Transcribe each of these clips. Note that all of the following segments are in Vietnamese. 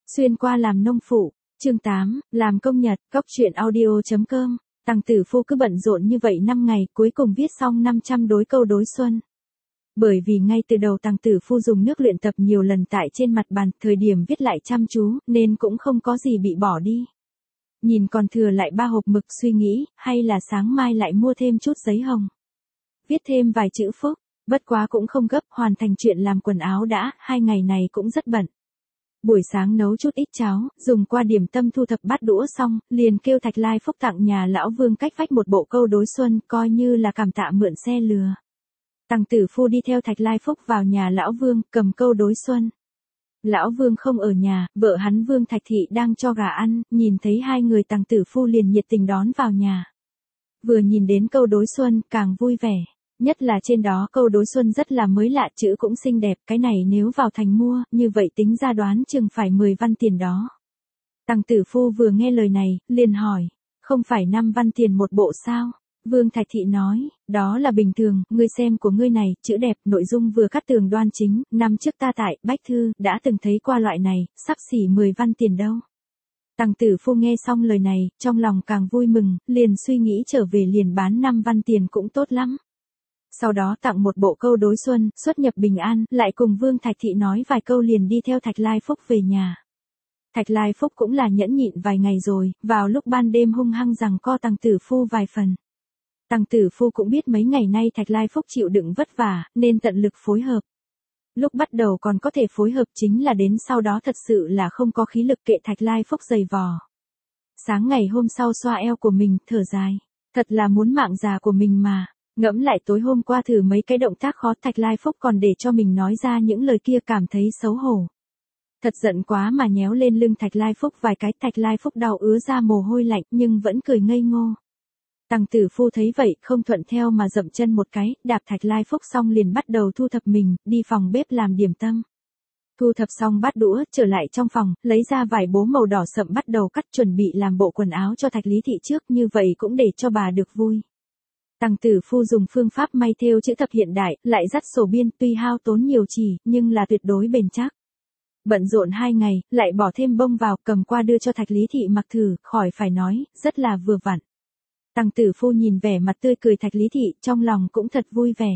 Xuyên qua làm nông phụ, chương 8, làm công nhật, cóc truyện audio.com, Tằng Tử Phu cứ bận rộn như vậy 5 ngày, cuối cùng viết xong 500 đối câu đối xuân. Bởi vì ngay từ đầu Tằng Tử Phu dùng nước luyện tập nhiều lần tại trên mặt bàn, thời điểm viết lại chăm chú, nên cũng không có gì bị bỏ đi. Nhìn còn thừa lại 3 hộp mực, suy nghĩ, hay là sáng mai lại mua thêm chút giấy hồng. Viết thêm vài chữ phúc, bất quá cũng không gấp, hoàn thành chuyện làm quần áo đã, 2 ngày này cũng rất bận. Buổi sáng nấu chút ít cháo, dùng qua điểm tâm thu thập bát đũa xong, liền kêu Thạch Lai Phúc tặng nhà lão Vương cách vách một bộ câu đối xuân, coi như là cảm tạ mượn xe lừa. Tằng Tử Phu đi theo Thạch Lai Phúc vào nhà lão Vương, cầm câu đối xuân. Lão Vương không ở nhà, vợ hắn Vương Thạch Thị đang cho gà ăn, nhìn thấy hai người Tằng Tử Phu liền nhiệt tình đón vào nhà. Vừa nhìn đến câu đối xuân, càng vui vẻ. Nhất là trên đó câu đối xuân rất là mới lạ, chữ cũng xinh đẹp, cái này nếu vào thành mua, như vậy tính ra đoán chừng phải 10 văn tiền đó. Tằng Tử Phu vừa nghe lời này, liền hỏi, không phải 5 văn tiền một bộ sao? Vương Thạch Thị nói, đó là bình thường, ngươi xem của ngươi này, chữ đẹp, nội dung vừa cắt tường đoan chính, năm trước ta tại Bách Thư, đã từng thấy qua loại này, xấp xỉ 10 văn tiền đâu. Tằng Tử Phu nghe xong lời này, trong lòng càng vui mừng, liền suy nghĩ trở về liền bán 5 văn tiền cũng tốt lắm. Sau đó tặng một bộ câu đối xuân, xuất nhập bình an, lại cùng Vương Thạch Thị nói vài câu liền đi theo Thạch Lai Phúc về nhà. Thạch Lai Phúc cũng là nhẫn nhịn vài ngày rồi, vào lúc ban đêm hung hăng giằng co Tằng Tử Phu vài phần. Tằng Tử Phu cũng biết mấy ngày nay Thạch Lai Phúc chịu đựng vất vả, nên tận lực phối hợp. Lúc bắt đầu còn có thể phối hợp, chính là đến sau đó thật sự là không có khí lực kệ Thạch Lai Phúc giày vò. Sáng ngày hôm sau xoa eo của mình, thở dài. Thật là muốn mạng già của mình mà. Ngẫm lại tối hôm qua thử mấy cái động tác khó, Thạch Lai Phúc còn để cho mình nói ra những lời kia, cảm thấy xấu hổ. Thật giận quá mà nhéo lên lưng Thạch Lai Phúc vài cái, Thạch Lai Phúc đau ứa ra mồ hôi lạnh nhưng vẫn cười ngây ngô. Tằng Tử Phu thấy vậy, không thuận theo mà dậm chân một cái, đạp Thạch Lai Phúc xong liền bắt đầu thu thập mình, đi phòng bếp làm điểm tâm. Thu thập xong bát đũa, trở lại trong phòng, lấy ra vải bố màu đỏ sậm bắt đầu cắt, chuẩn bị làm bộ quần áo cho Thạch Lý Thị trước, như vậy cũng để cho bà được vui. Tằng Tử Phu dùng phương pháp may thêu chữ thập hiện đại, lại dắt sổ biên, tuy hao tốn nhiều chỉ, nhưng là tuyệt đối bền chắc. Bận rộn 2 ngày, lại bỏ thêm bông vào, cầm qua đưa cho Thạch Lý Thị mặc thử, khỏi phải nói, rất là vừa vặn. Tằng Tử Phu nhìn vẻ mặt tươi cười Thạch Lý Thị, trong lòng cũng thật vui vẻ.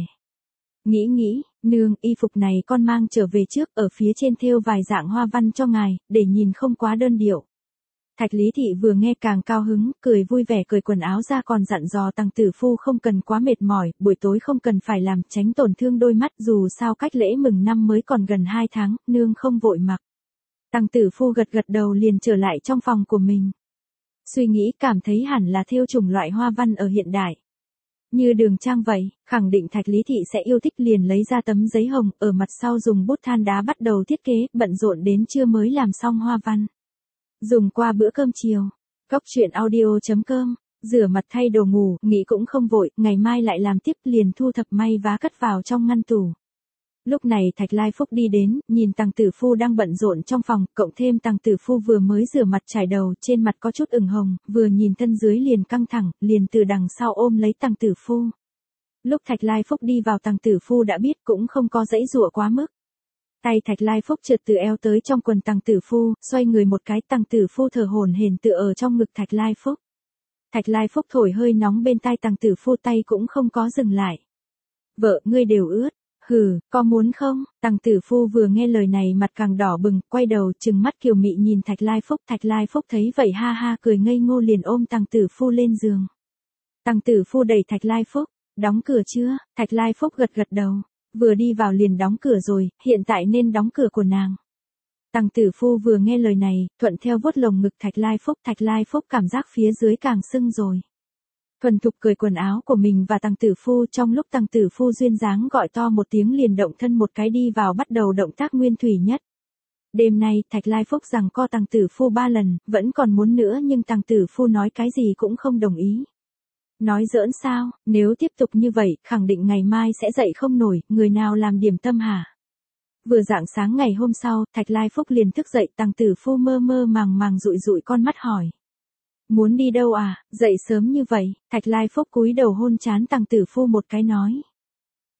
Nghĩ, nương, y phục này con mang trở về trước, ở phía trên thêu vài dạng hoa văn cho ngài, để nhìn không quá đơn điệu. Thạch Lý Thị vừa nghe càng cao hứng, cười vui vẻ cởi quần áo ra, còn dặn dò Tằng Tử Phu không cần quá mệt mỏi, buổi tối không cần phải làm, tránh tổn thương đôi mắt, dù sao cách lễ mừng năm mới còn gần 2 tháng, nương không vội mặc. Tằng Tử Phu gật đầu liền trở lại trong phòng của mình. Suy nghĩ cảm thấy hẳn là thêu chủng loại hoa văn ở hiện đại. Như đường trang vậy, khẳng định Thạch Lý Thị sẽ yêu thích, liền lấy ra tấm giấy hồng, ở mặt sau dùng bút than đá bắt đầu thiết kế, bận rộn đến trưa mới làm xong hoa văn. Dùng qua bữa cơm chiều. Cóc truyện audio.com, rửa mặt thay đồ ngủ, nghĩ cũng không vội, ngày mai lại làm tiếp, liền thu thập may vá cất vào trong ngăn tủ. Lúc này Thạch Lai Phúc đi đến, nhìn Tằng Tử Phu đang bận rộn trong phòng, cộng thêm Tằng Tử Phu vừa mới rửa mặt chải đầu, trên mặt có chút ửng hồng, vừa nhìn thân dưới liền căng thẳng, liền từ đằng sau ôm lấy Tằng Tử Phu. Lúc Thạch Lai Phúc đi vào, Tằng Tử Phu đã biết, cũng không có giãy giụa quá mức. Tay Thạch Lai Phúc trượt từ eo tới trong quần Tằng Tử Phu, xoay người một cái, Tằng Tử Phu thở hổn hển tựa ở trong ngực Thạch Lai Phúc. Thạch Lai Phúc thổi hơi nóng bên tai Tằng Tử Phu, tay cũng không có dừng lại. Vợ ngươi đều ướt. Hừ, có muốn không? Tằng Tử Phu vừa nghe lời này mặt càng đỏ bừng, quay đầu trừng mắt kiều mị nhìn Thạch Lai Phúc. Thạch Lai Phúc thấy vậy ha ha cười ngây ngô, liền ôm Tằng Tử Phu lên giường. Tằng Tử Phu đẩy Thạch Lai Phúc, đóng cửa chưa? Thạch Lai Phúc gật đầu, vừa đi vào liền đóng cửa rồi, hiện tại nên đóng cửa của nàng. Tằng Tử Phu vừa nghe lời này, thuận theo vuốt lồng ngực Thạch Lai Phúc cảm giác phía dưới càng sưng rồi. Thuần thục cởi quần áo của mình và Tằng Tử Phu, trong lúc Tằng Tử Phu duyên dáng gọi to một tiếng liền động thân một cái đi vào, bắt đầu động tác nguyên thủy nhất. Đêm nay, Thạch Lai Phúc giằng co Tằng Tử Phu 3 lần, vẫn còn muốn nữa nhưng Tằng Tử Phu nói cái gì cũng không đồng ý. Nói giỡn sao, nếu tiếp tục như vậy, khẳng định ngày mai sẽ dậy không nổi, người nào làm điểm tâm hả? Vừa rạng sáng ngày hôm sau, Thạch Lai Phúc liền thức dậy, Tằng Tử Phu mơ màng dụi con mắt hỏi. Muốn đi đâu à, dậy sớm như vậy? Thạch Lai Phúc cúi đầu hôn trán Tằng Tử Phu một cái nói.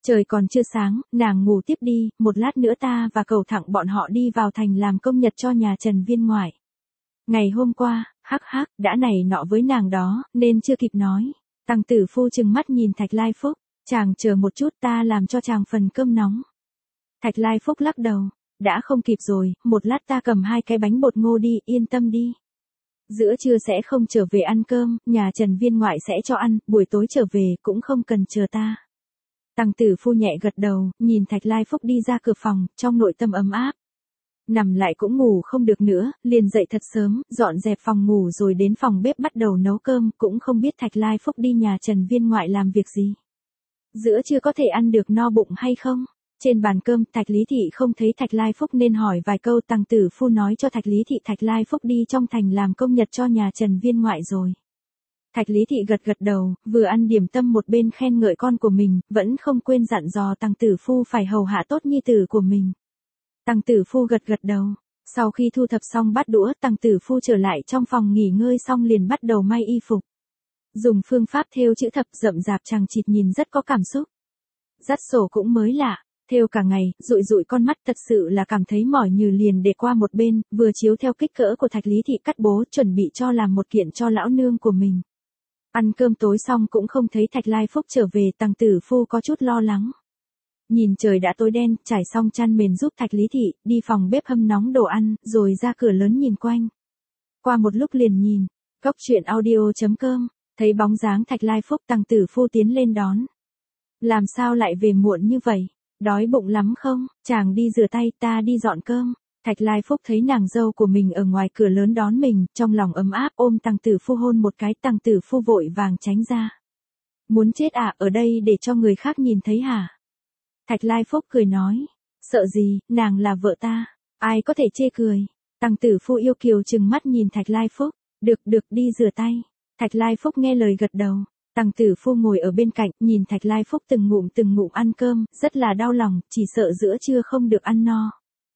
Trời còn chưa sáng, nàng ngủ tiếp đi, một lát nữa ta và Cầu Thẳng bọn họ đi vào thành làm công nhật cho nhà Trần Viên ngoại. Ngày hôm qua, hắc hắc, đã này nọ với nàng đó, nên chưa kịp nói. Tăng tử phu trừng mắt nhìn Thạch Lai Phúc, chàng chờ một chút ta làm cho chàng phần cơm nóng. Thạch Lai Phúc lắc đầu, đã không kịp rồi, một lát ta cầm 2 cái bánh bột ngô đi, yên tâm đi. Giữa trưa sẽ không trở về ăn cơm, nhà Trần Viên ngoại sẽ cho ăn, buổi tối trở về cũng không cần chờ ta. Tăng tử phu nhẹ gật đầu, nhìn Thạch Lai Phúc đi ra cửa phòng, trong nội tâm ấm áp. Nằm lại cũng ngủ không được nữa, liền dậy thật sớm, dọn dẹp phòng ngủ rồi đến phòng bếp bắt đầu nấu cơm, cũng không biết Thạch Lai Phúc đi nhà Trần Viên ngoại làm việc gì. Giữa trưa có thể ăn được no bụng hay không? Trên bàn cơm, Thạch Lý Thị không thấy Thạch Lai Phúc nên hỏi vài câu. Tăng tử phu nói cho Thạch Lý Thị Thạch Lai Phúc đi trong thành làm công nhật cho nhà Trần Viên ngoại rồi. Thạch Lý Thị gật gật đầu, vừa ăn điểm tâm một bên khen ngợi con của mình, vẫn không quên dặn dò Tăng tử phu phải hầu hạ tốt nhi tử của mình. Tăng tử phu gật gật đầu. Sau khi thu thập xong bát đũa, Tăng tử phu trở lại trong phòng nghỉ ngơi xong liền bắt đầu may y phục. Dùng phương pháp thêu chữ thập rậm rạp chằng chịt nhìn rất có cảm xúc. Dắt sổ cũng mới lạ, thêu cả ngày, dụi dụi con mắt thật sự là cảm thấy mỏi nhừ liền để qua một bên, vừa chiếu theo kích cỡ của Thạch Lý Thị cắt bố chuẩn bị cho làm một kiện cho lão nương của mình. Ăn cơm tối xong cũng không thấy Thạch Lai Phúc trở về, Tăng tử phu có chút lo lắng. Nhìn trời đã tối đen, trải xong chăn mền giúp Thạch Lý Thị, đi phòng bếp hâm nóng đồ ăn, rồi ra cửa lớn nhìn quanh. Qua một lúc liền nhìn, góc truyện audio.com, thấy bóng dáng Thạch Lai Phúc. Tăng tử phu tiến lên đón. Làm sao lại về muộn như vậy? Đói bụng lắm không? Chàng đi rửa tay, ta đi dọn cơm. Thạch Lai Phúc thấy nàng dâu của mình ở ngoài cửa lớn đón mình, trong lòng ấm áp ôm Tăng tử phu hôn một cái. Tăng tử phu vội vàng tránh ra. Muốn chết à, ở đây để cho người khác nhìn thấy hả? Thạch Lai Phúc cười nói, sợ gì, nàng là vợ ta, ai có thể chê cười. Tăng tử phu yêu kiều trừng mắt nhìn Thạch Lai Phúc, được đi rửa tay. Thạch Lai Phúc nghe lời gật đầu. Tăng tử phu ngồi ở bên cạnh, nhìn Thạch Lai Phúc từng ngụm ăn cơm, rất là đau lòng, chỉ sợ giữa trưa không được ăn no.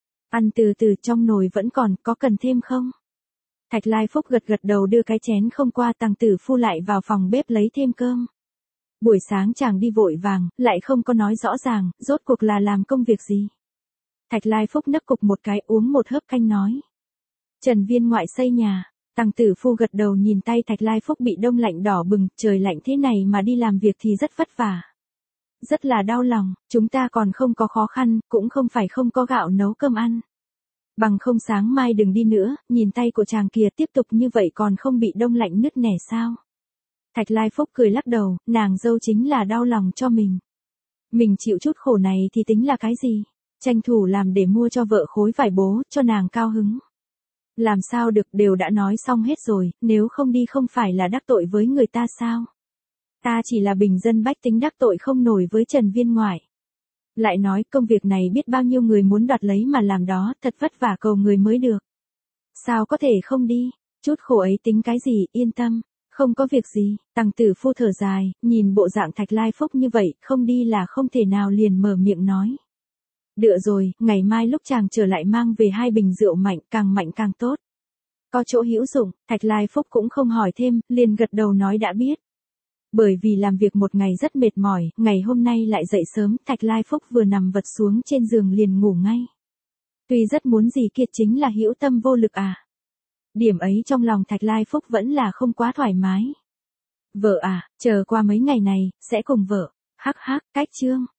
Ăn từ từ, trong nồi vẫn còn, có cần thêm không? Thạch Lai Phúc gật đầu đưa cái chén không qua. Tăng tử phu lại vào phòng bếp lấy thêm cơm. Buổi sáng chàng đi vội vàng, lại không có nói rõ ràng, rốt cuộc là làm công việc gì. Thạch Lai Phúc nấc cục một cái, uống một hớp canh nói. Trần Viên ngoại xây nhà. Tăng tử phu gật đầu nhìn tay Thạch Lai Phúc bị đông lạnh đỏ bừng, trời lạnh thế này mà đi làm việc thì rất vất vả. Rất là đau lòng, chúng ta còn không có khó khăn, cũng không phải không có gạo nấu cơm ăn. Bằng không sáng mai đừng đi nữa, nhìn tay của chàng kìa, tiếp tục như vậy còn không bị đông lạnh nứt nẻ sao? Thạch Lai Phúc cười lắc đầu, nàng dâu chính là đau lòng cho mình. Mình chịu chút khổ này thì tính là cái gì? Tranh thủ làm để mua cho vợ khối vải bố, cho nàng cao hứng. Làm sao được, đều đã nói xong hết rồi, nếu không đi không phải là đắc tội với người ta sao? Ta chỉ là bình dân bách tính đắc tội không nổi với Trần Viên ngoại. Lại nói công việc này biết bao nhiêu người muốn đoạt lấy mà làm đó, thật vất vả cầu người mới được. Sao có thể không đi, chút khổ ấy tính cái gì, yên tâm, không có việc gì. Tăng tử phu thở dài, nhìn bộ dạng Thạch Lai Phúc như vậy, không đi là không thể nào liền mở miệng nói. Được rồi, ngày mai lúc chàng trở lại mang về 2 bình rượu mạnh càng tốt. Có chỗ hữu dụng, Thạch Lai Phúc cũng không hỏi thêm, liền gật đầu nói đã biết. Bởi vì làm việc một ngày rất mệt mỏi, ngày hôm nay lại dậy sớm, Thạch Lai Phúc vừa nằm vật xuống trên giường liền ngủ ngay. Tuy rất muốn gì kia chính là hữu tâm vô lực à. Điểm ấy trong lòng Thạch Lai Phúc vẫn là không quá thoải mái. Vợ à, chờ qua mấy ngày này, sẽ cùng vợ. Hắc hắc, cách chương.